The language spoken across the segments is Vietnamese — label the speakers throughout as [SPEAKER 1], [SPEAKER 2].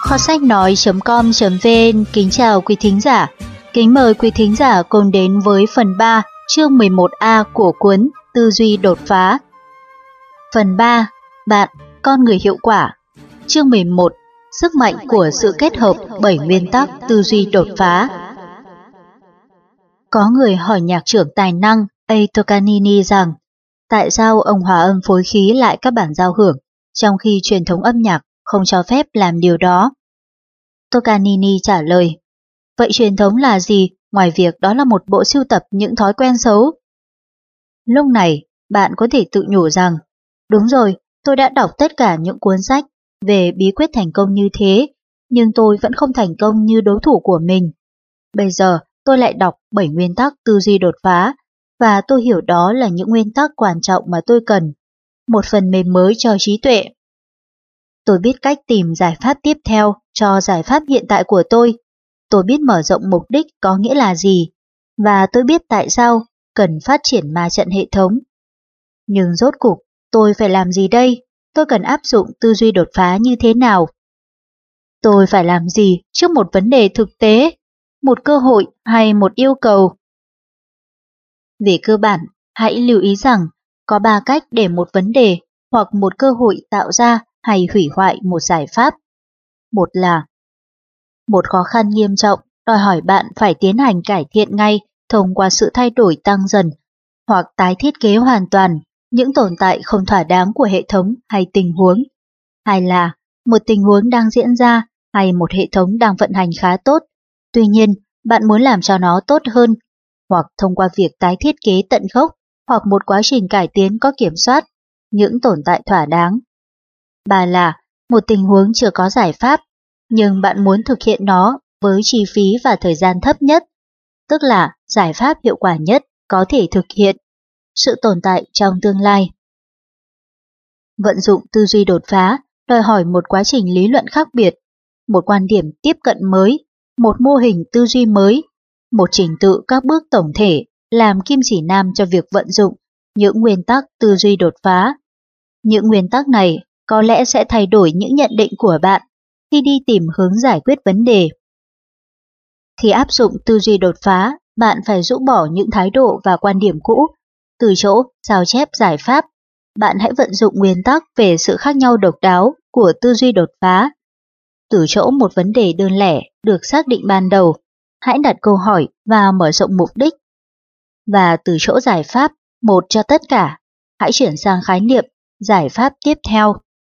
[SPEAKER 1] Kho sách nói.com.vn kính chào quý thính giả. Kính mời quý thính giả cùng đến với phần 3, chương 11A của cuốn Tư duy đột phá. Phần 3, bạn, con người hiệu quả. Chương 11, sức mạnh của sự kết hợp 7 nguyên tắc tư duy đột phá. Có người hỏi nhạc trưởng tài năng A. Toscanini rằng tại sao ông hòa âm phối khí lại các bản giao hưởng trong khi truyền thống âm nhạc không cho phép làm điều đó. Toscanini trả lời, vậy truyền thống là gì ngoài việc đó là một bộ sưu tập những thói quen xấu? Lúc này, bạn có thể tự nhủ rằng, đúng rồi, tôi đã đọc tất cả những cuốn sách về bí quyết thành công như thế, nhưng tôi vẫn không thành công như đối thủ của mình. Bây giờ, tôi lại đọc 7 nguyên tắc tư duy đột phá, và tôi hiểu đó là những nguyên tắc quan trọng mà tôi cần, một phần mềm mới cho trí tuệ. Tôi biết cách tìm giải pháp tiếp theo cho giải pháp hiện tại của tôi. Tôi biết mở rộng mục đích có nghĩa là gì, và tôi biết tại sao cần phát triển ma trận hệ thống. Nhưng rốt cục, tôi phải làm gì đây? Tôi cần áp dụng tư duy đột phá như thế nào? Tôi phải làm gì trước một vấn đề thực tế, một cơ hội hay một yêu cầu? Về cơ bản, hãy lưu ý rằng có 3 cách để một vấn đề hoặc một cơ hội tạo ra hay hủy hoại một giải pháp. Một là một khó khăn nghiêm trọng đòi hỏi bạn phải tiến hành cải thiện ngay thông qua sự thay đổi tăng dần hoặc tái thiết kế hoàn toàn những tồn tại không thỏa đáng của hệ thống hay tình huống. Hay là một tình huống đang diễn ra hay một hệ thống đang vận hành khá tốt, tuy nhiên bạn muốn làm cho nó tốt hơn, hoặc thông qua việc tái thiết kế tận gốc hoặc một quá trình cải tiến có kiểm soát những tồn tại thỏa đáng. Ba là một tình huống chưa có giải pháp, nhưng bạn muốn thực hiện nó với chi phí và thời gian thấp nhất, tức là giải pháp hiệu quả nhất có thể thực hiện, sự tồn tại trong tương lai. Vận dụng tư duy đột phá đòi hỏi một quá trình lý luận khác biệt, một quan điểm tiếp cận mới, một mô hình tư duy mới, một trình tự các bước tổng thể làm kim chỉ nam cho việc vận dụng những nguyên tắc tư duy đột phá. Những nguyên tắc này có lẽ sẽ thay đổi những nhận định của bạn khi đi tìm hướng giải quyết vấn đề. Khi áp dụng tư duy đột phá, bạn phải rũ bỏ những thái độ và quan điểm cũ. Từ chỗ sao chép giải pháp, bạn hãy vận dụng nguyên tắc về sự khác nhau độc đáo của tư duy đột phá. Từ chỗ một vấn đề đơn lẻ được xác định ban đầu, hãy đặt câu hỏi và mở rộng mục đích. Và từ chỗ giải pháp một cho tất cả, hãy chuyển sang khái niệm giải pháp tiếp theo.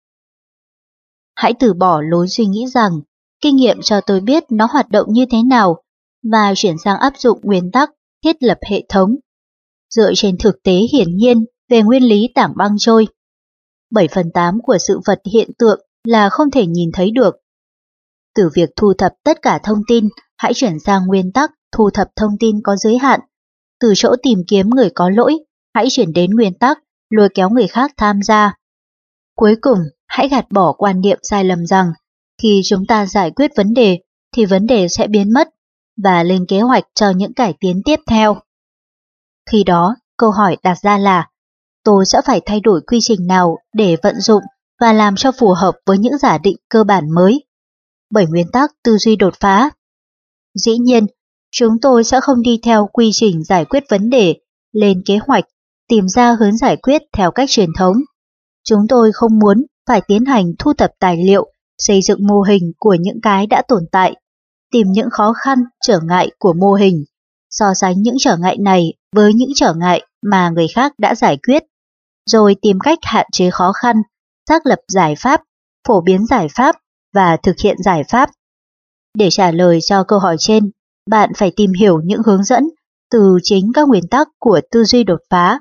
[SPEAKER 1] Hãy từ bỏ lối suy nghĩ rằng kinh nghiệm cho tôi biết nó hoạt động như thế nào và chuyển sang áp dụng nguyên tắc thiết lập hệ thống dựa trên thực tế hiển nhiên về nguyên lý tảng băng trôi. 7/8 của sự vật hiện tượng là không thể nhìn thấy được. Từ việc thu thập tất cả thông tin, hãy chuyển sang nguyên tắc thu thập thông tin có giới hạn. Từ chỗ tìm kiếm người có lỗi, hãy chuyển đến nguyên tắc lôi kéo người khác tham gia. Cuối cùng, hãy gạt bỏ quan niệm sai lầm rằng khi chúng ta giải quyết vấn đề thì vấn đề sẽ biến mất và lên kế hoạch cho những cải tiến tiếp theo. Khi đó, câu hỏi đặt ra là tôi sẽ phải thay đổi quy trình nào để vận dụng và làm cho phù hợp với những giả định cơ bản mới. 7 nguyên tắc tư duy đột phá. Dĩ nhiên, chúng tôi sẽ không đi theo quy trình giải quyết vấn đề, lên kế hoạch, tìm ra hướng giải quyết theo cách truyền thống. Chúng tôi không muốn phải tiến hành thu thập tài liệu, xây dựng mô hình của những cái đã tồn tại, tìm những khó khăn, trở ngại của mô hình, so sánh những trở ngại này với những trở ngại mà người khác đã giải quyết, rồi tìm cách hạn chế khó khăn, xác lập giải pháp, phổ biến giải pháp và thực hiện giải pháp. Để trả lời cho câu hỏi trên, bạn phải tìm hiểu những hướng dẫn từ chính các nguyên tắc của tư duy đột phá.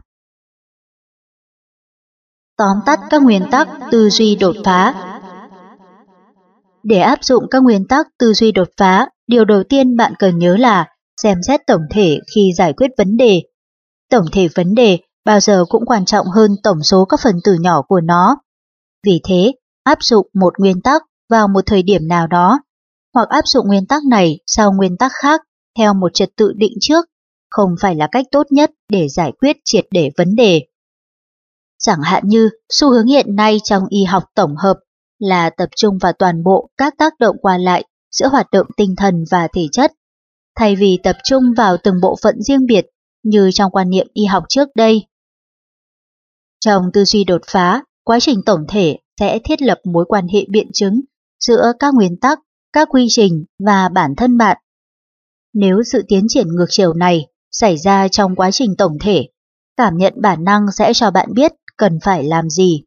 [SPEAKER 1] Tóm tắt các nguyên tắc tư duy đột phá. Để áp dụng các nguyên tắc tư duy đột phá, điều đầu tiên bạn cần nhớ là xem xét tổng thể khi giải quyết vấn đề. Tổng thể vấn đề bao giờ cũng quan trọng hơn tổng số các phần tử nhỏ của nó. Vì thế, áp dụng một nguyên tắc vào một thời điểm nào đó, hoặc áp dụng nguyên tắc này sau nguyên tắc khác theo một trật tự định trước, không phải là cách tốt nhất để giải quyết triệt để vấn đề. Chẳng hạn như xu hướng hiện nay trong y học tổng hợp là tập trung vào toàn bộ các tác động qua lại giữa hoạt động tinh thần và thể chất, thay vì tập trung vào từng bộ phận riêng biệt như trong quan niệm y học trước đây. Trong tư duy đột phá, quá trình tổng thể sẽ thiết lập mối quan hệ biện chứng giữa các nguyên tắc, các quy trình và bản thân bạn. Nếu sự tiến triển ngược chiều này xảy ra trong quá trình tổng thể, cảm nhận bản năng sẽ cho bạn biết cần phải làm gì.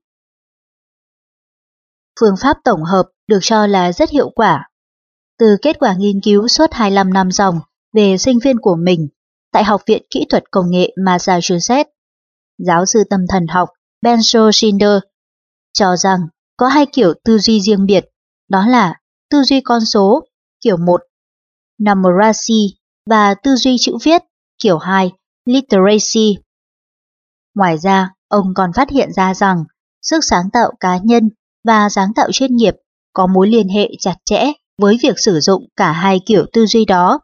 [SPEAKER 1] Phương pháp tổng hợp được cho là rất hiệu quả. Từ kết quả nghiên cứu suốt 25 năm dòng về sinh viên của mình tại Học viện Kỹ thuật Công nghệ Massachusetts, giáo sư tâm thần học Benzo Schindler cho rằng có hai kiểu tư duy riêng biệt, đó là tư duy con số kiểu 1, numeracy, và tư duy chữ viết kiểu 2, literacy. Ngoài ra, ông còn phát hiện ra rằng sức sáng tạo cá nhân và sáng tạo chuyên nghiệp có mối liên hệ chặt chẽ với việc sử dụng cả hai kiểu tư duy đó.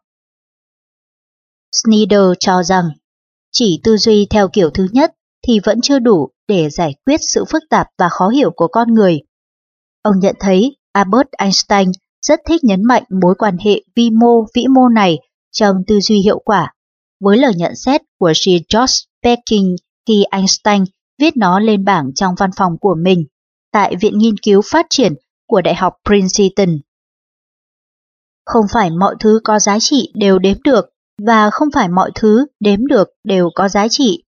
[SPEAKER 1] Snyder cho rằng chỉ tư duy theo kiểu thứ nhất thì vẫn chưa đủ để giải quyết sự phức tạp và khó hiểu của con người. Ông nhận thấy Albert Einstein rất thích nhấn mạnh mối quan hệ vi mô vĩ mô này trong tư duy hiệu quả, với lời nhận xét của Sir George Perkins khi Einstein viết nó lên bảng trong văn phòng của mình tại Viện Nghiên cứu Phát triển của Đại học Princeton. Không phải mọi thứ có giá trị đều đếm được, và không phải mọi thứ đếm được đều có giá trị.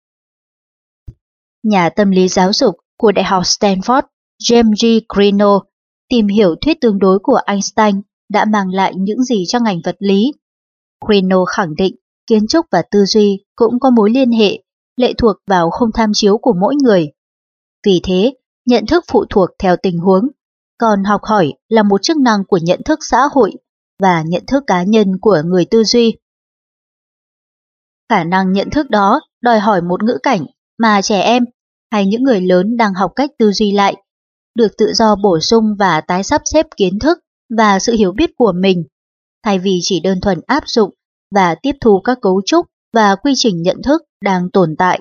[SPEAKER 1] Nhà tâm lý giáo dục của Đại học Stanford, James G. Greeno, tìm hiểu thuyết tương đối của Einstein đã mang lại những gì cho ngành vật lý. Greeno khẳng định kiến trúc và tư duy cũng có mối liên hệ, lệ thuộc vào khung tham chiếu của mỗi người. Vì thế, nhận thức phụ thuộc theo tình huống, còn học hỏi là một chức năng của nhận thức xã hội và nhận thức cá nhân của người tư duy. Khả năng nhận thức đó đòi hỏi một ngữ cảnh mà trẻ em hay những người lớn đang học cách tư duy lại, được tự do bổ sung và tái sắp xếp kiến thức và sự hiểu biết của mình, thay vì chỉ đơn thuần áp dụng và tiếp thu các cấu trúc và quy trình nhận thức đang tồn tại.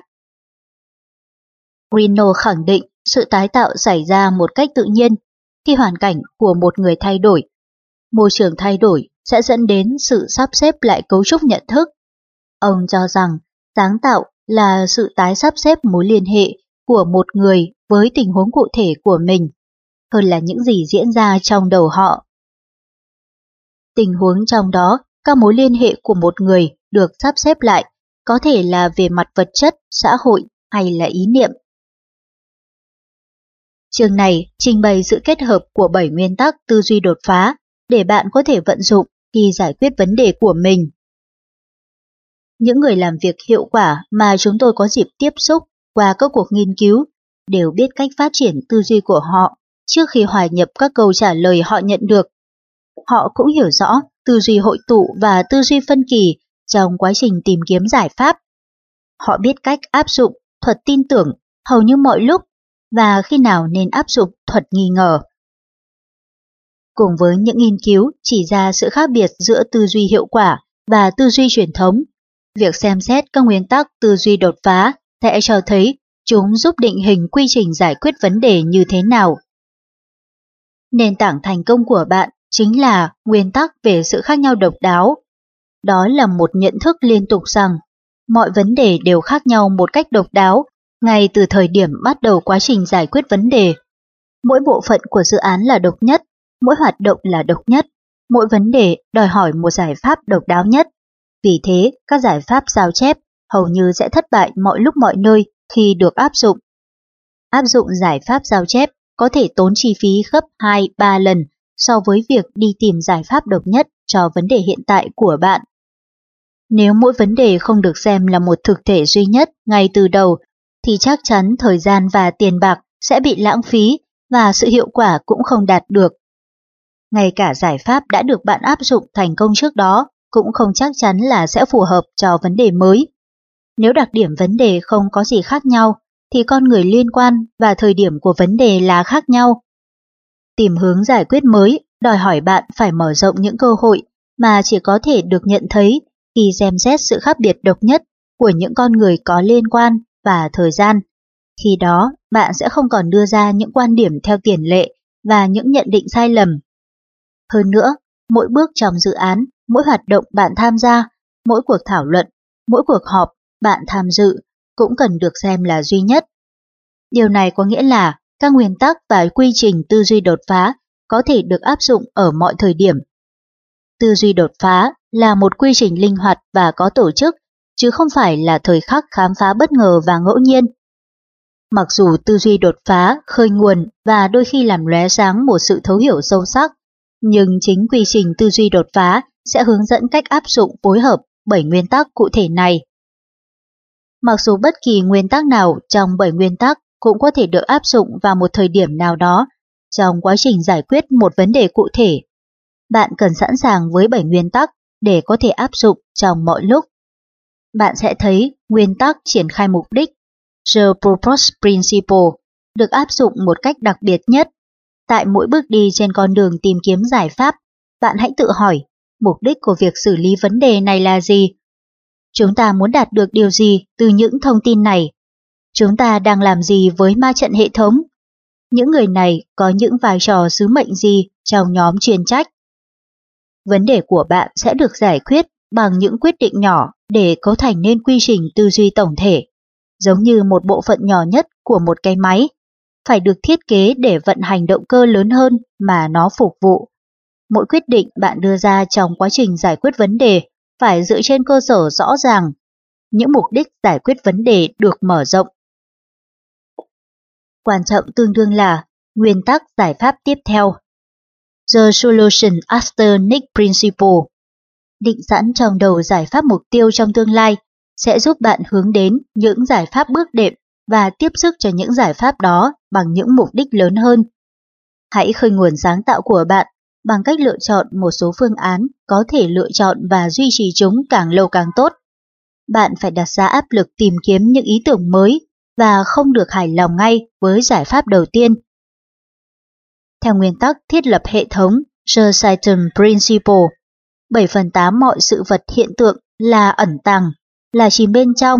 [SPEAKER 1] Greeno khẳng định sự tái tạo xảy ra một cách tự nhiên khi hoàn cảnh của một người thay đổi. Môi trường thay đổi sẽ dẫn đến sự sắp xếp lại cấu trúc nhận thức. Ông cho rằng sáng tạo là sự tái sắp xếp mối liên hệ của một người với tình huống cụ thể của mình, hơn là những gì diễn ra trong đầu họ. Tình huống trong đó, các mối liên hệ của một người được sắp xếp lại, có thể là về mặt vật chất, xã hội hay là ý niệm. Chương này trình bày sự kết hợp của 7 nguyên tắc tư duy đột phá để bạn có thể vận dụng khi giải quyết vấn đề của mình. Những người làm việc hiệu quả mà chúng tôi có dịp tiếp xúc qua các cuộc nghiên cứu đều biết cách phát triển tư duy của họ trước khi hòa nhập các câu trả lời họ nhận được. Họ cũng hiểu rõ tư duy hội tụ và tư duy phân kỳ trong quá trình tìm kiếm giải pháp. Họ biết cách áp dụng thuật tin tưởng hầu như mọi lúc và khi nào nên áp dụng thuật nghi ngờ. Cùng với những nghiên cứu chỉ ra sự khác biệt giữa tư duy hiệu quả và tư duy truyền thống, việc xem xét các nguyên tắc tư duy đột phá sẽ cho thấy chúng giúp định hình quy trình giải quyết vấn đề như thế nào. Nền tảng thành công của bạn chính là nguyên tắc về sự khác nhau độc đáo. Đó là một nhận thức liên tục rằng mọi vấn đề đều khác nhau một cách độc đáo ngay từ thời điểm bắt đầu quá trình giải quyết vấn đề. Mỗi bộ phận của dự án là độc nhất, mỗi hoạt động là độc nhất, mỗi vấn đề đòi hỏi một giải pháp độc đáo nhất. Vì thế, các giải pháp sao chép hầu như sẽ thất bại mọi lúc mọi nơi khi được áp dụng. Áp dụng giải pháp sao chép có thể tốn chi phí gấp 2-3 lần so với việc đi tìm giải pháp độc nhất cho vấn đề hiện tại của bạn. Nếu mỗi vấn đề không được xem là một thực thể duy nhất ngay từ đầu, thì chắc chắn thời gian và tiền bạc sẽ bị lãng phí và sự hiệu quả cũng không đạt được. Ngay cả giải pháp đã được bạn áp dụng thành công trước đó cũng không chắc chắn là sẽ phù hợp cho vấn đề mới. Nếu đặc điểm vấn đề không có gì khác nhau, thì con người liên quan và thời điểm của vấn đề là khác nhau. Tìm hướng giải quyết mới đòi hỏi bạn phải mở rộng những cơ hội mà chỉ có thể được nhận thấy khi xem xét sự khác biệt độc nhất của những con người có liên quan và thời gian. Khi đó, bạn sẽ không còn đưa ra những quan điểm theo tiền lệ và những nhận định sai lầm. Hơn nữa, mỗi bước trong dự án, mỗi hoạt động bạn tham gia, mỗi cuộc thảo luận, mỗi cuộc họp bạn tham dự cũng cần được xem là duy nhất. Điều này có nghĩa là các nguyên tắc và quy trình tư duy đột phá có thể được áp dụng ở mọi thời điểm. Tư duy đột phá là một quy trình linh hoạt và có tổ chức, chứ không phải là thời khắc khám phá bất ngờ và ngẫu nhiên. Mặc dù tư duy đột phá khơi nguồn và đôi khi làm lóe sáng một sự thấu hiểu sâu sắc, nhưng chính quy trình tư duy đột phá sẽ hướng dẫn cách áp dụng phối hợp 7 nguyên tắc cụ thể này. Mặc dù bất kỳ nguyên tắc nào trong 7 nguyên tắc cũng có thể được áp dụng vào một thời điểm nào đó trong quá trình giải quyết một vấn đề cụ thể, bạn cần sẵn sàng với 7 nguyên tắc để có thể áp dụng trong mọi lúc. Bạn sẽ thấy nguyên tắc triển khai mục đích, The Purpose Principle, được áp dụng một cách đặc biệt nhất. Tại mỗi bước đi trên con đường tìm kiếm giải pháp, bạn hãy tự hỏi, mục đích của việc xử lý vấn đề này là gì? Chúng ta muốn đạt được điều gì từ những thông tin này? Chúng ta đang làm gì với ma trận hệ thống? Những người này có những vai trò sứ mệnh gì trong nhóm chuyên trách? Vấn đề của bạn sẽ được giải quyết bằng những quyết định nhỏ để cấu thành nên quy trình tư duy tổng thể, giống như một bộ phận nhỏ nhất của một cái máy, phải được thiết kế để vận hành động cơ lớn hơn mà nó phục vụ. Mỗi quyết định bạn đưa ra trong quá trình giải quyết vấn đề phải dựa trên cơ sở rõ ràng. Những mục đích giải quyết vấn đề được mở rộng. Quan trọng tương đương là nguyên tắc giải pháp tiếp theo. The Solution After Next Principle. Định sẵn trong đầu giải pháp mục tiêu trong tương lai sẽ giúp bạn hướng đến những giải pháp bước đệm và tiếp sức cho những giải pháp đó bằng những mục đích lớn hơn. Hãy khơi nguồn sáng tạo của bạn bằng cách lựa chọn một số phương án có thể lựa chọn và duy trì chúng càng lâu càng tốt. Bạn phải đặt ra áp lực tìm kiếm những ý tưởng mới và không được hài lòng ngay với giải pháp đầu tiên. Theo nguyên tắc thiết lập hệ thống The System Principle, 7/8 mọi sự vật hiện tượng là ẩn tàng, là chìm bên trong.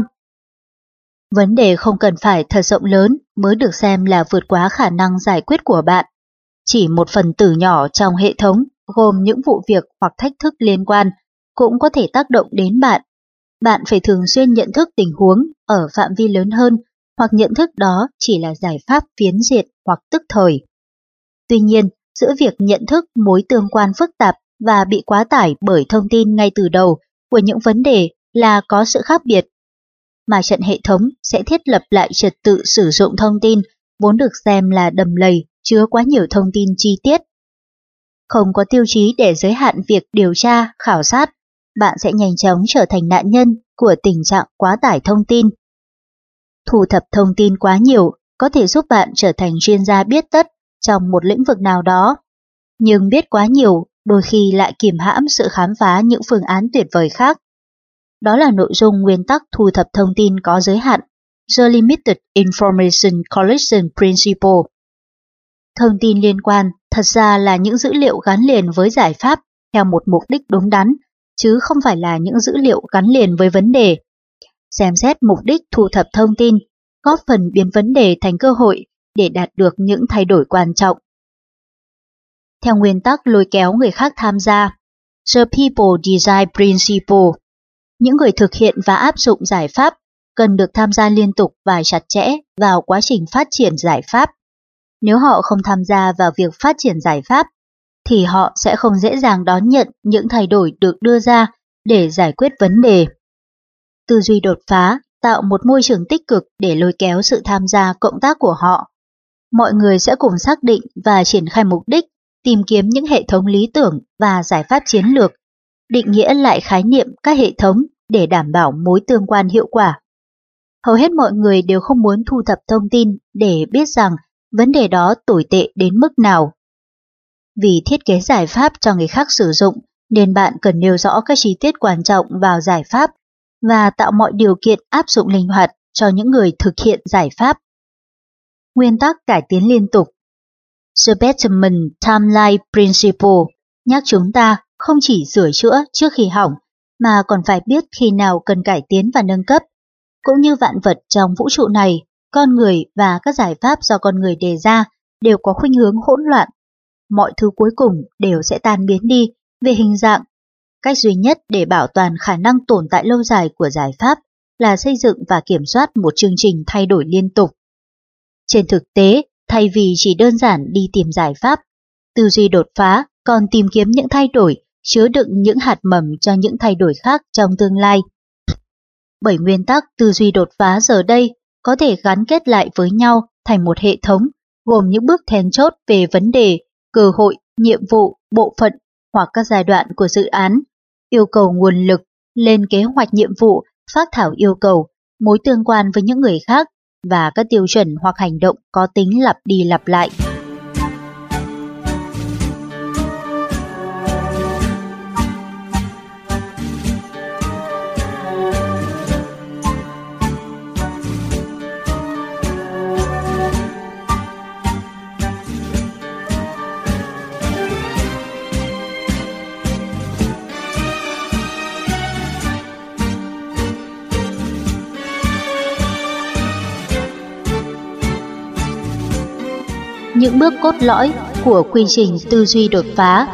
[SPEAKER 1] Vấn đề không cần phải thật rộng lớn mới được xem là vượt quá khả năng giải quyết của bạn. Chỉ một phần tử nhỏ trong hệ thống gồm những vụ việc hoặc thách thức liên quan cũng có thể tác động đến bạn. Bạn phải thường xuyên nhận thức tình huống ở phạm vi lớn hơn, hoặc nhận thức đó chỉ là giải pháp phiến diện hoặc tức thời. Tuy nhiên, giữa việc nhận thức mối tương quan phức tạp và bị quá tải bởi thông tin ngay từ đầu của những vấn đề là có sự khác biệt. Mà trận hệ thống sẽ thiết lập lại trật tự sử dụng thông tin vốn được xem là đầm lầy, chứa quá nhiều thông tin chi tiết. Không có tiêu chí để giới hạn việc điều tra, khảo sát, bạn sẽ nhanh chóng trở thành nạn nhân của tình trạng quá tải thông tin. Thu thập thông tin quá nhiều có thể giúp bạn trở thành chuyên gia biết tất trong một lĩnh vực nào đó, nhưng biết quá nhiều đôi khi lại kìm hãm sự khám phá những phương án tuyệt vời khác. Đó là nội dung nguyên tắc thu thập thông tin có giới hạn, The Limited Information Collection Principle. Thông tin liên quan thật ra là những dữ liệu gắn liền với giải pháp theo một mục đích đúng đắn, chứ không phải là những dữ liệu gắn liền với vấn đề. Xem xét mục đích thu thập thông tin, góp phần biến vấn đề thành cơ hội để đạt được những thay đổi quan trọng. Theo nguyên tắc lôi kéo người khác tham gia, The People Design Principle, những người thực hiện và áp dụng giải pháp cần được tham gia liên tục và chặt chẽ vào quá trình phát triển giải pháp. Nếu họ không tham gia vào việc phát triển giải pháp, thì họ sẽ không dễ dàng đón nhận những thay đổi được đưa ra để giải quyết vấn đề. Tư duy đột phá tạo một môi trường tích cực để lôi kéo sự tham gia cộng tác của họ. Mọi người sẽ cùng xác định và triển khai mục đích, tìm kiếm những hệ thống lý tưởng và giải pháp chiến lược, định nghĩa lại khái niệm các hệ thống để đảm bảo mối tương quan hiệu quả. Hầu hết mọi người đều không muốn thu thập thông tin để biết rằng vấn đề đó tồi tệ đến mức nào. Vì thiết kế giải pháp cho người khác sử dụng, nên bạn cần nêu rõ các chi tiết quan trọng vào giải pháp và tạo mọi điều kiện áp dụng linh hoạt cho những người thực hiện giải pháp. Nguyên tắc cải tiến liên tục. The Betterment Timeline Principle nhắc chúng ta không chỉ sửa chữa trước khi hỏng, mà còn phải biết khi nào cần cải tiến và nâng cấp. Cũng như vạn vật trong vũ trụ này, con người và các giải pháp do con người đề ra đều có khuynh hướng hỗn loạn mọi thứ cuối cùng đều sẽ tan biến đi về hình dạng. Cách duy nhất để bảo toàn khả năng tồn tại lâu dài của giải pháp là xây dựng và kiểm soát một chương trình thay đổi liên tục. Trên thực tế, thay vì chỉ đơn giản đi tìm giải pháp, tư duy đột phá còn tìm kiếm những thay đổi, chứa đựng những hạt mầm cho những thay đổi khác trong tương lai. 7 nguyên tắc tư duy đột phá giờ đây có thể gắn kết lại với nhau thành một hệ thống gồm những bước then chốt về vấn đề, cơ hội, nhiệm vụ, bộ phận hoặc các giai đoạn của dự án, yêu cầu nguồn lực, lên kế hoạch nhiệm vụ, phác thảo yêu cầu, mối tương quan với những người khác và các tiêu chuẩn hoặc hành động có tính lặp đi lặp lại. Những bước cốt lõi của quy trình tư duy đột phá.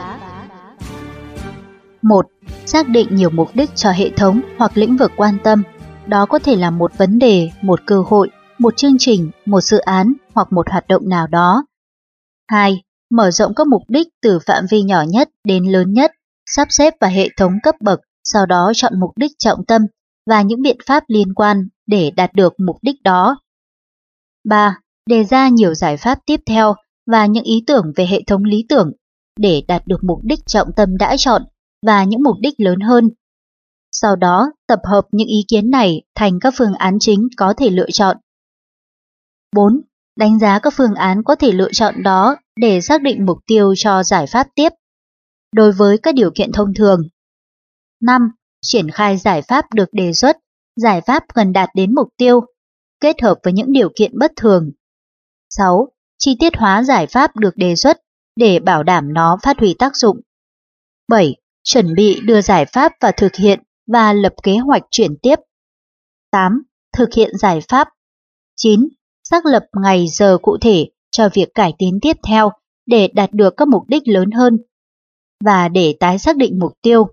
[SPEAKER 1] 1. Xác định nhiều mục đích cho hệ thống hoặc lĩnh vực quan tâm. Đó có thể là một vấn đề, một cơ hội, một chương trình, một dự án hoặc một hoạt động nào đó. 2. Mở rộng các mục đích từ phạm vi nhỏ nhất đến lớn nhất, sắp xếp vào hệ thống cấp bậc, sau đó chọn mục đích trọng tâm và những biện pháp liên quan để đạt được mục đích đó. 3. Đề ra nhiều giải pháp tiếp theo và những ý tưởng về hệ thống lý tưởng để đạt được mục đích trọng tâm đã chọn và những mục đích lớn hơn. Sau đó, tập hợp những ý kiến này thành các phương án chính có thể lựa chọn. 4. Đánh giá các phương án có thể lựa chọn đó để xác định mục tiêu cho giải pháp tiếp. Đối với các điều kiện thông thường. 5. Triển khai giải pháp được đề xuất, giải pháp gần đạt đến mục tiêu, kết hợp với những điều kiện bất thường. 6. Chi tiết hóa giải pháp được đề xuất để bảo đảm nó phát huy tác dụng. 7. Chuẩn bị đưa giải pháp vào thực hiện và lập kế hoạch chuyển tiếp. 8. Thực hiện giải pháp. 9. Xác lập ngày giờ cụ thể cho việc cải tiến tiếp theo để đạt được các mục đích lớn hơn và để tái xác định mục tiêu.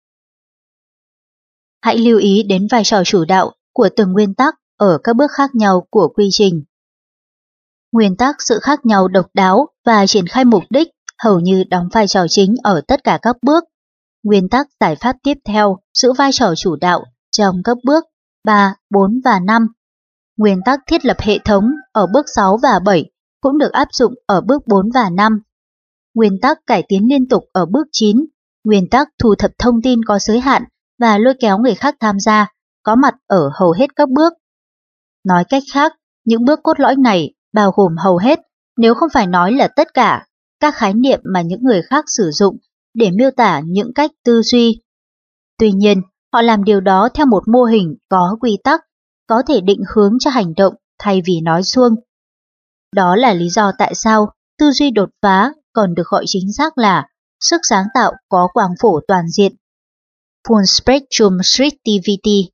[SPEAKER 1] Hãy lưu ý đến vai trò chủ đạo của từng nguyên tắc ở các bước khác nhau của quy trình. Nguyên tắc sự khác nhau độc đáo và triển khai mục đích hầu như đóng vai trò chính ở tất cả các bước. Nguyên tắc giải pháp tiếp theo giữ vai trò chủ đạo trong các bước 3, 4 và 5. Nguyên tắc thiết lập hệ thống ở bước 6 và 7 cũng được áp dụng ở bước 4 và 5. Nguyên tắc cải tiến liên tục ở bước 9. Nguyên tắc thu thập thông tin có giới hạn và lôi kéo người khác tham gia có mặt ở hầu hết các bước. Nói cách khác, những bước cốt lõi này bao gồm hầu hết, nếu không phải nói là tất cả, các khái niệm mà những người khác sử dụng để miêu tả những cách tư duy. Tuy nhiên, họ làm điều đó theo một mô hình có quy tắc, có thể định hướng cho hành động thay vì nói suông. Đó là lý do tại sao tư duy đột phá còn được gọi chính xác là sức sáng tạo có quang phổ toàn diện. Full Spectrum Creativity.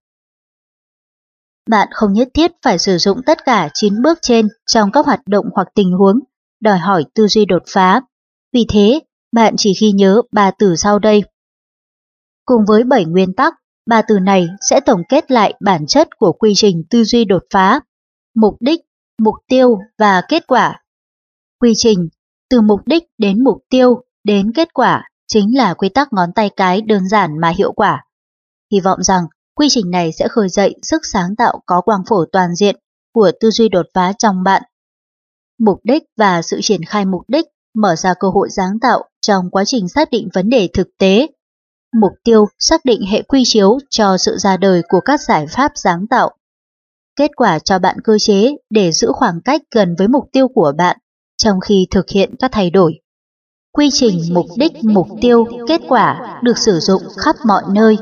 [SPEAKER 1] Bạn không nhất thiết phải sử dụng tất cả 9 bước trên trong các hoạt động hoặc tình huống đòi hỏi tư duy đột phá. Vì thế, bạn chỉ ghi nhớ 3 từ sau đây. Cùng với 7 nguyên tắc, 3 từ này sẽ tổng kết lại bản chất của quy trình tư duy đột phá: mục đích, mục tiêu và kết quả. Quy trình từ mục đích đến mục tiêu đến kết quả chính là quy tắc ngón tay cái đơn giản mà hiệu quả. Hy vọng rằng quy trình này sẽ khơi dậy sức sáng tạo có quang phổ toàn diện của tư duy đột phá trong bạn. Mục đích và sự triển khai mục đích mở ra cơ hội sáng tạo trong quá trình xác định vấn đề thực tế. Mục tiêu xác định hệ quy chiếu cho sự ra đời của các giải pháp sáng tạo. Kết quả cho bạn cơ chế để giữ khoảng cách gần với mục tiêu của bạn trong khi thực hiện các thay đổi. Quy trình mục đích, mục tiêu, kết quả được sử dụng khắp mọi nơi.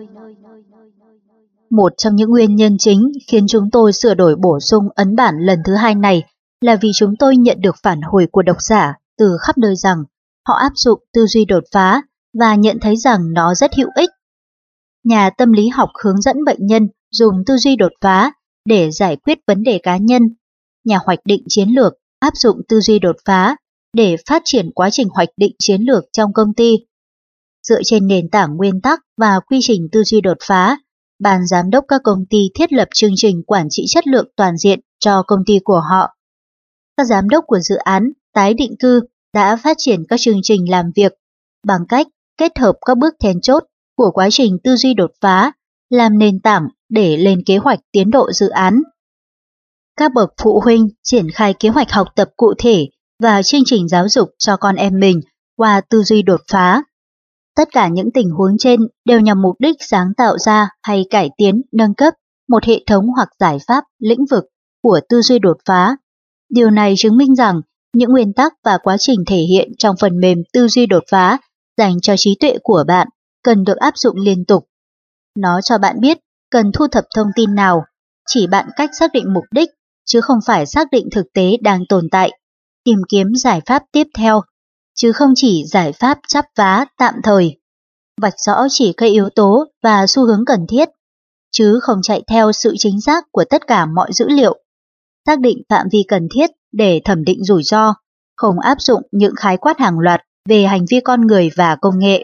[SPEAKER 1] Một trong những nguyên nhân chính khiến chúng tôi sửa đổi bổ sung ấn bản lần thứ 2 này là vì chúng tôi nhận được phản hồi của độc giả từ khắp nơi rằng họ áp dụng tư duy đột phá và nhận thấy rằng nó rất hữu ích. Nhà tâm lý học hướng dẫn bệnh nhân dùng tư duy đột phá để giải quyết vấn đề cá nhân. Nhà hoạch định chiến lược áp dụng tư duy đột phá để phát triển quá trình hoạch định chiến lược trong công ty. Dựa trên nền tảng nguyên tắc và quy trình tư duy đột phá, ban giám đốc các công ty thiết lập chương trình quản trị chất lượng toàn diện cho công ty của họ. Các giám đốc của dự án tái định cư đã phát triển các chương trình làm việc bằng cách kết hợp các bước then chốt của quá trình tư duy đột phá làm nền tảng để lên kế hoạch tiến độ dự án. Các bậc phụ huynh triển khai kế hoạch học tập cụ thể và chương trình giáo dục cho con em mình qua tư duy đột phá. Tất cả những tình huống trên đều nhằm mục đích sáng tạo ra hay cải tiến, nâng cấp một hệ thống hoặc giải pháp, lĩnh vực của tư duy đột phá. Điều này chứng minh rằng những nguyên tắc và quá trình thể hiện trong phần mềm tư duy đột phá dành cho trí tuệ của bạn cần được áp dụng liên tục. Nó cho bạn biết cần thu thập thông tin nào, chỉ bạn cách xác định mục đích, chứ không phải xác định thực tế đang tồn tại, tìm kiếm giải pháp tiếp theo, chứ không chỉ giải pháp chắp vá tạm thời. Vạch rõ chỉ các yếu tố và xu hướng cần thiết, chứ không chạy theo sự chính xác của tất cả mọi dữ liệu. Xác định phạm vi cần thiết để thẩm định rủi ro, không áp dụng những khái quát hàng loạt về hành vi con người và công nghệ.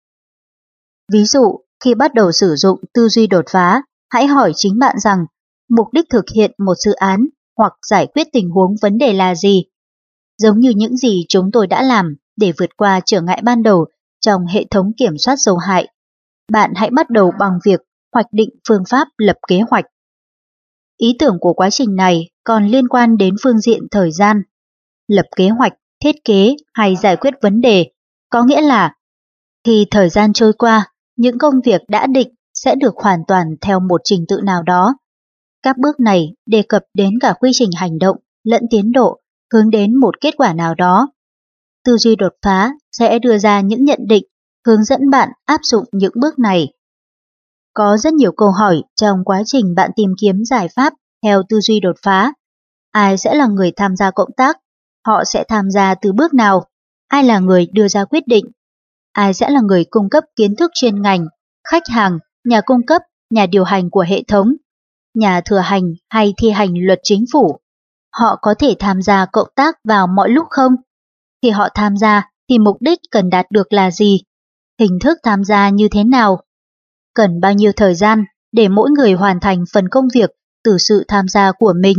[SPEAKER 1] Ví dụ, khi bắt đầu sử dụng tư duy đột phá, hãy hỏi chính bạn rằng mục đích thực hiện một dự án hoặc giải quyết tình huống vấn đề là gì? Giống như những gì chúng tôi đã làm để vượt qua trở ngại ban đầu trong hệ thống kiểm soát dầu hại. Bạn hãy bắt đầu bằng việc hoạch định phương pháp lập kế hoạch. Ý tưởng của quá trình này còn liên quan đến phương diện thời gian. Lập kế hoạch, thiết kế hay giải quyết vấn đề, có nghĩa là khi thời gian trôi qua, những công việc đã định sẽ được hoàn toàn theo một trình tự nào đó. Các bước này đề cập đến cả quy trình hành động lẫn tiến độ hướng đến một kết quả nào đó. Tư duy đột phá sẽ đưa ra những nhận định, hướng dẫn bạn áp dụng những bước này. Có rất nhiều câu hỏi trong quá trình bạn tìm kiếm giải pháp theo tư duy đột phá. Ai sẽ là người tham gia cộng tác? Họ sẽ tham gia từ bước nào? Ai là người đưa ra quyết định? Ai sẽ là người cung cấp kiến thức chuyên ngành? Khách hàng, nhà cung cấp, nhà điều hành của hệ thống, nhà thừa hành hay thi hành luật chính phủ? Họ có thể tham gia cộng tác vào mọi lúc không? Khi họ tham gia thì mục đích cần đạt được là gì? Hình thức tham gia như thế nào? Cần bao nhiêu thời gian để mỗi người hoàn thành phần công việc từ sự tham gia của mình?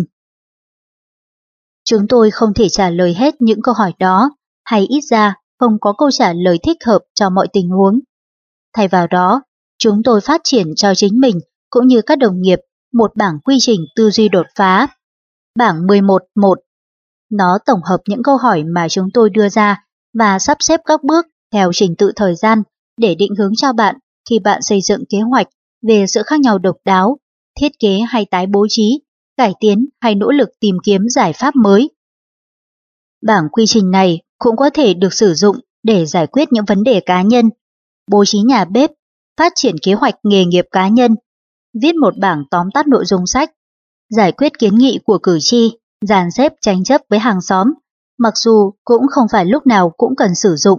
[SPEAKER 1] Chúng tôi không thể trả lời hết những câu hỏi đó, hay ít ra không có câu trả lời thích hợp cho mọi tình huống. Thay vào đó, chúng tôi phát triển cho chính mình cũng như các đồng nghiệp một bảng quy trình tư duy đột phá. Bảng 11.1. Nó tổng hợp những câu hỏi mà chúng tôi đưa ra và sắp xếp các bước theo trình tự thời gian để định hướng cho bạn khi bạn xây dựng kế hoạch về sự khác nhau độc đáo, thiết kế hay tái bố trí, cải tiến hay nỗ lực tìm kiếm giải pháp mới. Bảng quy trình này cũng có thể được sử dụng để giải quyết những vấn đề cá nhân, bố trí nhà bếp, phát triển kế hoạch nghề nghiệp cá nhân, viết một bảng tóm tắt nội dung sách, giải quyết kiến nghị của cử tri, dàn xếp tranh chấp với hàng xóm, mặc dù cũng không phải lúc nào cũng cần sử dụng.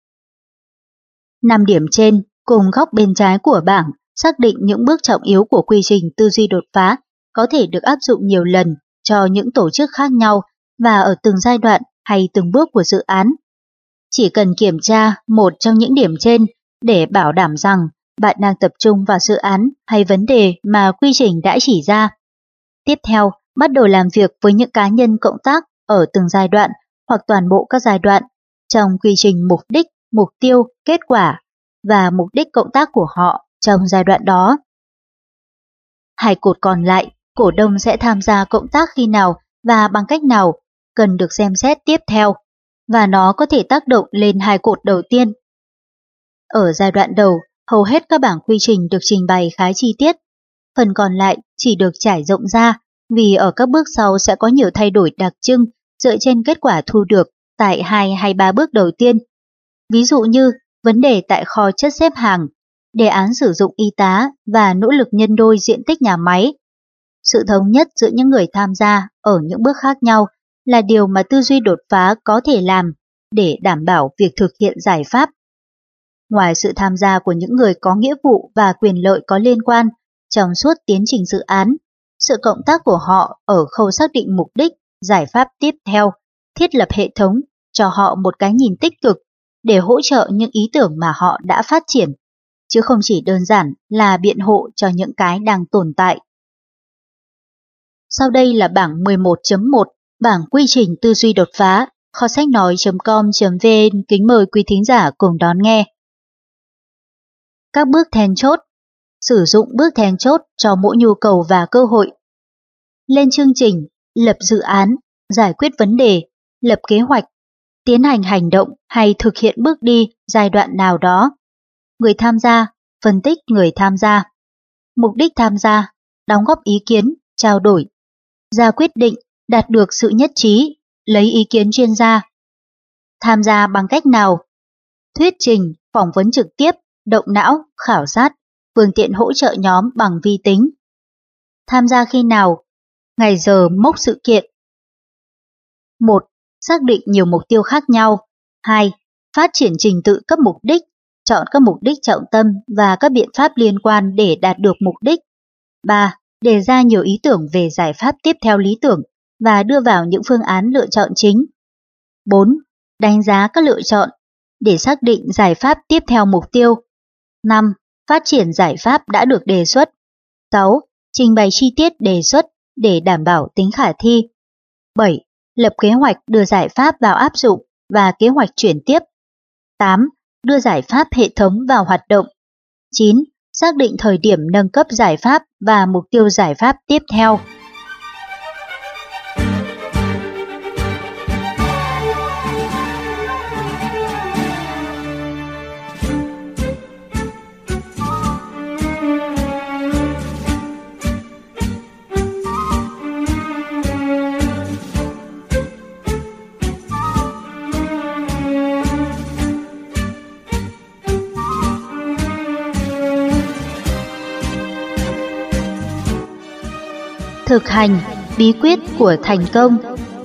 [SPEAKER 1] 5 điểm trên cùng góc bên trái của bảng xác định những bước trọng yếu của quy trình tư duy đột phá có thể được áp dụng nhiều lần cho những tổ chức khác nhau và ở từng giai đoạn hay từng bước của dự án. Chỉ cần kiểm tra một trong những điểm trên để bảo đảm rằng bạn đang tập trung vào dự án hay vấn đề mà quy trình đã chỉ ra. Tiếp theo, bắt đầu làm việc với những cá nhân cộng tác ở từng giai đoạn hoặc toàn bộ các giai đoạn trong quy trình mục đích, mục tiêu, kết quả và mục đích cộng tác của họ trong giai đoạn đó. Hai cột còn lại, cổ đông sẽ tham gia cộng tác khi nào và bằng cách nào cần được xem xét tiếp theo, và nó có thể tác động lên hai cột đầu tiên. Ở giai đoạn đầu, hầu hết các bảng quy trình được trình bày khá chi tiết, phần còn lại chỉ được trải rộng ra vì ở các bước sau sẽ có nhiều thay đổi đặc trưng dựa trên kết quả thu được tại 2 hay 3 bước đầu tiên. Ví dụ như vấn đề tại kho chất xếp hàng, đề án sử dụng y tá và nỗ lực nhân đôi diện tích nhà máy. Sự thống nhất giữa những người tham gia ở những bước khác nhau là điều mà tư duy đột phá có thể làm để đảm bảo việc thực hiện giải pháp. Ngoài sự tham gia của những người có nghĩa vụ và quyền lợi có liên quan trong suốt tiến trình dự án, sự cộng tác của họ ở khâu xác định mục đích, giải pháp tiếp theo, thiết lập hệ thống cho họ một cái nhìn tích cực để hỗ trợ những ý tưởng mà họ đã phát triển, chứ không chỉ đơn giản là biện hộ cho những cái đang tồn tại. Sau đây là bảng 11.1, bảng quy trình tư duy đột phá. Kho sách nói.com.vn kính mời quý thính giả cùng đón nghe. Các bước then chốt. Sử dụng bước then chốt cho mỗi nhu cầu và cơ hội. Lên chương trình, lập dự án, giải quyết vấn đề, lập kế hoạch, tiến hành hành động hay thực hiện bước đi giai đoạn nào đó. Người tham gia, phân tích người tham gia. Mục đích tham gia, đóng góp ý kiến, trao đổi. Ra quyết định, đạt được sự nhất trí, lấy ý kiến chuyên gia. Tham gia bằng cách nào? Thuyết trình, phỏng vấn trực tiếp, động não, khảo sát, phương tiện hỗ trợ nhóm bằng vi tính. Tham gia khi nào? Ngày giờ mốc sự kiện. 1. Xác định nhiều mục tiêu khác nhau. 2. Phát triển trình tự cấp mục đích, chọn các mục đích trọng tâm và các biện pháp liên quan để đạt được mục đích. 3. Đề ra nhiều ý tưởng về giải pháp tiếp theo lý tưởng và đưa vào những phương án lựa chọn chính. 4. Đánh giá các lựa chọn để xác định giải pháp tiếp theo mục tiêu. 5. Phát triển giải pháp đã được đề xuất. 6. Trình bày chi tiết đề xuất để đảm bảo tính khả thi. 7. Lập kế hoạch đưa giải pháp vào áp dụng và kế hoạch chuyển tiếp. 8. Đưa giải pháp hệ thống vào hoạt động. 9. Xác định thời điểm nâng cấp giải pháp và mục tiêu giải pháp tiếp theo. Thực hành, bí quyết của thành công.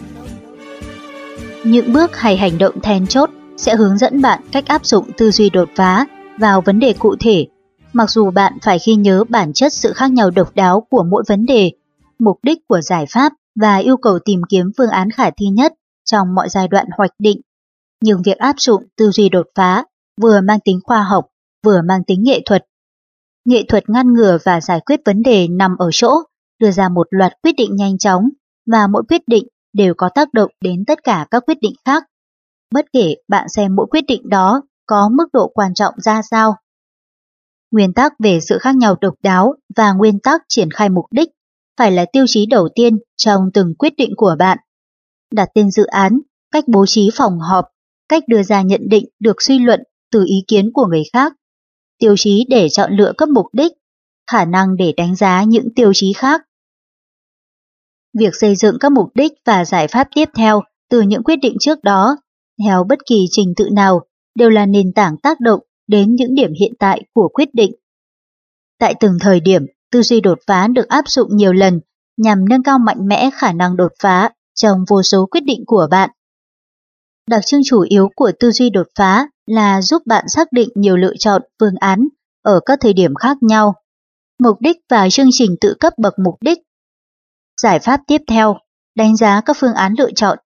[SPEAKER 1] Những bước hay hành động then chốt sẽ hướng dẫn bạn cách áp dụng tư duy đột phá vào vấn đề cụ thể, mặc dù bạn phải ghi nhớ bản chất sự khác nhau độc đáo của mỗi vấn đề, mục đích của giải pháp và yêu cầu tìm kiếm phương án khả thi nhất trong mọi giai đoạn hoạch định. Nhưng việc áp dụng tư duy đột phá vừa mang tính khoa học, vừa mang tính nghệ thuật. Nghệ thuật ngăn ngừa và giải quyết vấn đề nằm ở chỗ đưa ra một loạt quyết định nhanh chóng, và mỗi quyết định đều có tác động đến tất cả các quyết định khác, bất kể bạn xem mỗi quyết định đó có mức độ quan trọng ra sao. Nguyên tắc về sự khác nhau độc đáo và nguyên tắc triển khai mục đích phải là tiêu chí đầu tiên trong từng quyết định của bạn. Đặt tên dự án, cách bố trí phòng họp, cách đưa ra nhận định được suy luận từ ý kiến của người khác, tiêu chí để chọn lựa các mục đích, khả năng để đánh giá những tiêu chí khác. Việc xây dựng các mục đích và giải pháp tiếp theo từ những quyết định trước đó, theo bất kỳ trình tự nào, đều là nền tảng tác động đến những điểm hiện tại của quyết định. Tại từng thời điểm, tư duy đột phá được áp dụng nhiều lần nhằm nâng cao mạnh mẽ khả năng đột phá trong vô số quyết định của bạn. Đặc trưng chủ yếu của tư duy đột phá là giúp bạn xác định nhiều lựa chọn phương án ở các thời điểm khác nhau. Mục đích và chương trình tự cấp bậc mục đích. Giải pháp tiếp theo, đánh giá các phương án lựa chọn.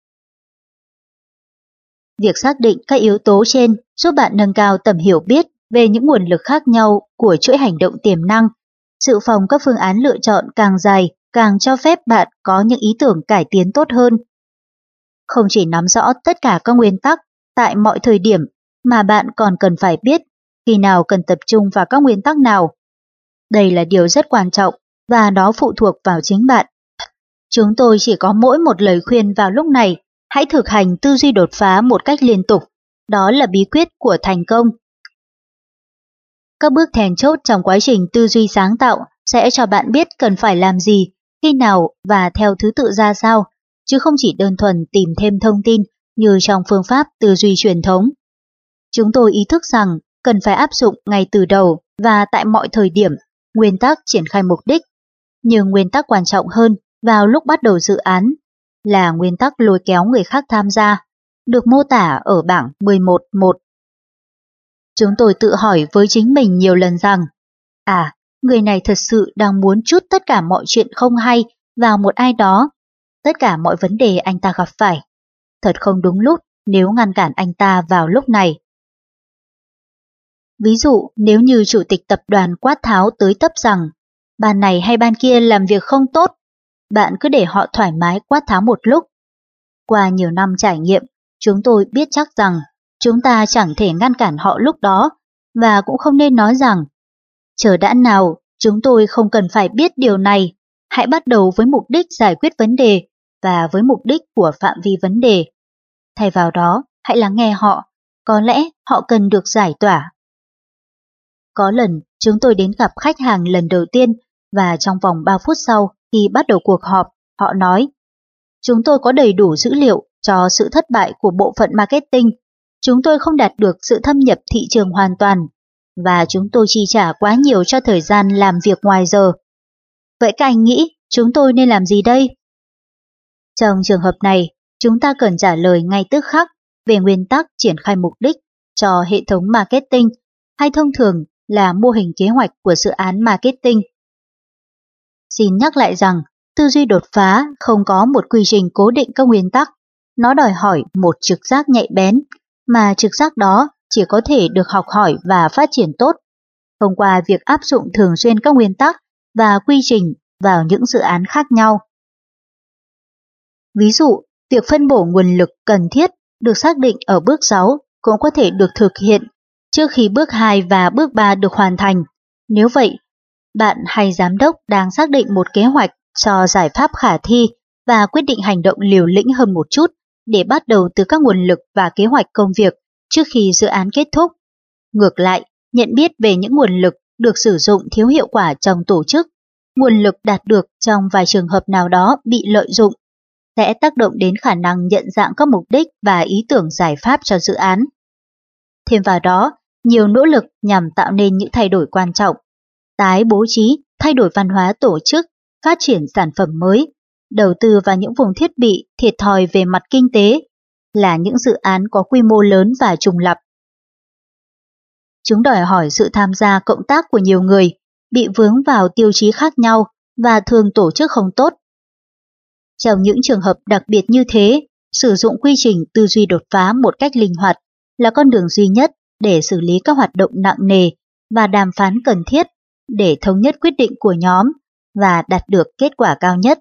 [SPEAKER 1] Việc xác định các yếu tố trên giúp bạn nâng cao tầm hiểu biết về những nguồn lực khác nhau của chuỗi hành động tiềm năng. Dự phòng các phương án lựa chọn càng dài, càng cho phép bạn có những ý tưởng cải tiến tốt hơn. Không chỉ nắm rõ tất cả các nguyên tắc tại mọi thời điểm, mà bạn còn cần phải biết khi nào cần tập trung vào các nguyên tắc nào. Đây là điều rất quan trọng và nó phụ thuộc vào chính bạn. Chúng tôi chỉ có mỗi một lời khuyên vào lúc này, hãy thực hành tư duy đột phá một cách liên tục. Đó là bí quyết của thành công. Các bước then chốt trong quá trình tư duy sáng tạo sẽ cho bạn biết cần phải làm gì, khi nào và theo thứ tự ra sao, chứ không chỉ đơn thuần tìm thêm thông tin như trong phương pháp tư duy truyền thống. Chúng tôi ý thức rằng cần phải áp dụng ngay từ đầu và tại mọi thời điểm nguyên tắc triển khai mục đích. Nhưng nguyên tắc quan trọng hơn vào lúc bắt đầu dự án là nguyên tắc lôi kéo người khác tham gia, được mô tả ở bảng 11.1. Chúng tôi tự hỏi với chính mình nhiều lần rằng, người này thật sự đang muốn trút tất cả mọi chuyện không hay vào một ai đó, tất cả mọi vấn đề anh ta gặp phải. Thật không đúng lúc nếu ngăn cản anh ta vào lúc này. Ví dụ, nếu như chủ tịch tập đoàn quát tháo tới tấp rằng ban này hay ban kia làm việc không tốt, bạn cứ để họ thoải mái quát tháo một lúc. Qua nhiều năm trải nghiệm, chúng tôi biết chắc rằng chúng ta chẳng thể ngăn cản họ lúc đó, và cũng không nên nói rằng chờ đã nào, chúng tôi không cần phải biết điều này, hãy bắt đầu với mục đích giải quyết vấn đề và với mục đích của phạm vi vấn đề. Thay vào đó, hãy lắng nghe họ, có lẽ họ cần được giải tỏa. Có lần, chúng tôi đến gặp khách hàng lần đầu tiên và trong vòng 3 phút sau khi bắt đầu cuộc họp, họ nói: chúng tôi có đầy đủ dữ liệu cho sự thất bại của bộ phận marketing. Chúng tôi không đạt được sự thâm nhập thị trường hoàn toàn và chúng tôi chi trả quá nhiều cho thời gian làm việc ngoài giờ. Vậy các anh nghĩ chúng tôi nên làm gì đây? Trong trường hợp này, chúng ta cần trả lời ngay tức khắc về nguyên tắc triển khai mục đích cho hệ thống marketing, hay thông thường là mô hình kế hoạch của dự án marketing. Xin nhắc lại rằng, tư duy đột phá không có một quy trình cố định các nguyên tắc. Nó đòi hỏi một trực giác nhạy bén, mà trực giác đó chỉ có thể được học hỏi và phát triển tốt thông qua việc áp dụng thường xuyên các nguyên tắc và quy trình vào những dự án khác nhau. Ví dụ, việc phân bổ nguồn lực cần thiết được xác định ở bước 6 cũng có thể được thực hiện trước khi bước 2 và bước 3 được hoàn thành. Nếu vậy, bạn hay giám đốc đang xác định một kế hoạch cho giải pháp khả thi và quyết định hành động liều lĩnh hơn một chút để bắt đầu từ các nguồn lực và kế hoạch công việc trước khi dự án kết thúc. Ngược lại, nhận biết về những nguồn lực được sử dụng thiếu hiệu quả trong tổ chức, nguồn lực đạt được trong vài trường hợp nào đó bị lợi dụng, sẽ tác động đến khả năng nhận dạng các mục đích và ý tưởng giải pháp cho dự án. Thêm vào đó, nhiều nỗ lực nhằm tạo nên những thay đổi quan trọng, tái bố trí, thay đổi văn hóa tổ chức, phát triển sản phẩm mới, đầu tư vào những vùng thiết bị thiệt thòi về mặt kinh tế, là những dự án có quy mô lớn và trùng lặp. Chúng đòi hỏi sự tham gia cộng tác của nhiều người, bị vướng vào tiêu chí khác nhau và thường tổ chức không tốt. Trong những trường hợp đặc biệt như thế, sử dụng quy trình tư duy đột phá một cách linh hoạt là con đường duy nhất để xử lý các hoạt động nặng nề và đàm phán cần thiết để thống nhất quyết định của nhóm và đạt được kết quả cao nhất.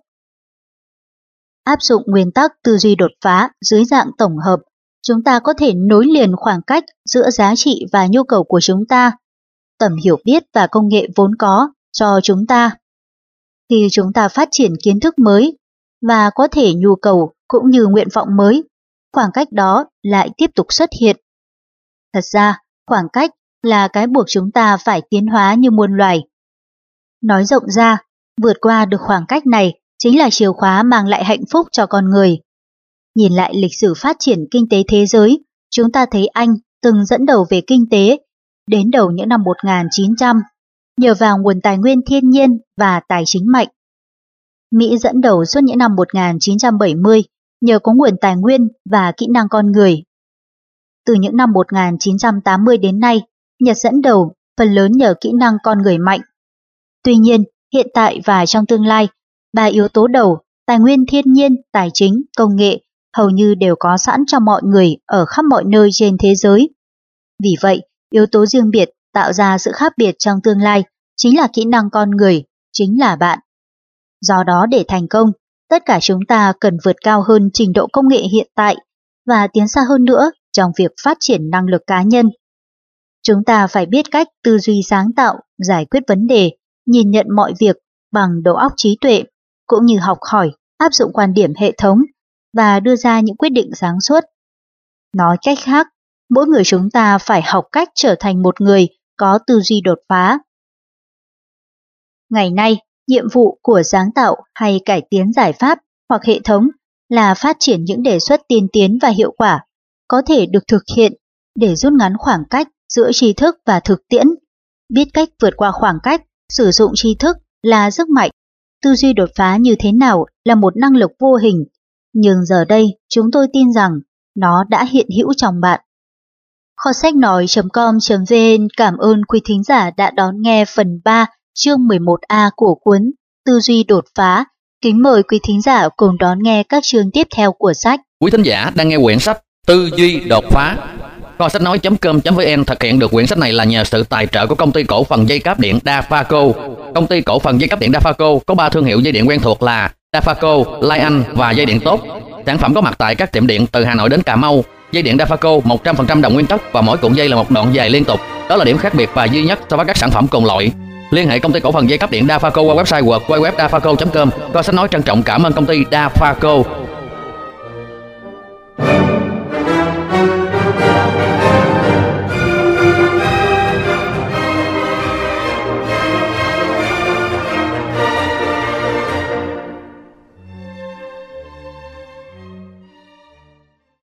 [SPEAKER 1] Áp dụng nguyên tắc tư duy đột phá dưới dạng tổng hợp, chúng ta có thể nối liền khoảng cách giữa giá trị và nhu cầu của chúng ta, tầm hiểu biết và công nghệ vốn có cho chúng ta. Khi chúng ta phát triển kiến thức mới và có thể nhu cầu cũng như nguyện vọng mới, khoảng cách đó lại tiếp tục xuất hiện. Thật ra, khoảng cách là cái buộc chúng ta phải tiến hóa như muôn loài. Nói rộng ra, vượt qua được khoảng cách này chính là chìa khóa mang lại hạnh phúc cho con người. Nhìn lại lịch sử phát triển kinh tế thế giới, chúng ta thấy Anh từng dẫn đầu về kinh tế đến đầu những năm 1900, nhờ vào nguồn tài nguyên thiên nhiên và tài chính mạnh. Mỹ dẫn đầu suốt những năm 1970 nhờ có nguồn tài nguyên và kỹ năng con người. Từ những năm 1980 đến nay, Nhật dẫn đầu phần lớn nhờ kỹ năng con người mạnh. Tuy nhiên, hiện tại và trong tương lai, ba yếu tố đầu, tài nguyên thiên nhiên, tài chính, công nghệ, hầu như đều có sẵn cho mọi người ở khắp mọi nơi trên thế giới. Vì vậy, yếu tố riêng biệt tạo ra sự khác biệt trong tương lai chính là kỹ năng con người, chính là bạn. Do đó để thành công, tất cả chúng ta cần vượt cao hơn trình độ công nghệ hiện tại và tiến xa hơn nữa trong việc phát triển năng lực cá nhân. Chúng ta phải biết cách tư duy sáng tạo, giải quyết vấn đề, nhìn nhận mọi việc bằng đầu óc trí tuệ, cũng như học hỏi, áp dụng quan điểm hệ thống và đưa ra những quyết định sáng suốt. Nói cách khác, mỗi người chúng ta phải học cách trở thành một người có tư duy đột phá. Ngày nay, nhiệm vụ của sáng tạo hay cải tiến giải pháp hoặc hệ thống là phát triển những đề xuất tiên tiến và hiệu quả, có thể được thực hiện để rút ngắn khoảng cách giữa tri thức và thực tiễn. Biết cách vượt qua khoảng cách, sử dụng tri thức là sức mạnh. Tư duy đột phá như thế nào là một năng lực vô hình, nhưng giờ đây chúng tôi tin rằng nó đã hiện hữu trong bạn. Kho sách nói.com.vn cảm ơn quý thính giả đã đón nghe phần 3 chương 11A của cuốn Tư duy đột phá. Kính mời quý thính giả cùng đón nghe các chương tiếp theo của sách.
[SPEAKER 2] Quý thính giả đang nghe quyển sách Tư duy đột phá. Kho sách nói.com.vn thực hiện được quyển sách này là nhờ sự tài trợ của công ty cổ phần dây cáp điện Dafaco. Công ty cổ phần dây cáp điện Dafaco có 3 thương hiệu dây điện quen thuộc là Dafaco, Lai Anh và dây điện tốt. Sản phẩm có mặt tại các tiệm điện từ Hà Nội đến Cà Mau. Dây điện Dafaco 100% đồng nguyên tốc và mỗi cuộn dây là một đoạn dài liên tục. Đó là điểm khác biệt và duy nhất so với các sản phẩm cùng loại. Liên hệ công ty cổ phần dây cáp điện Dafaco qua website www.dafaco.com. Kho sách nói trân trọng cảm ơn công ty Dafaco.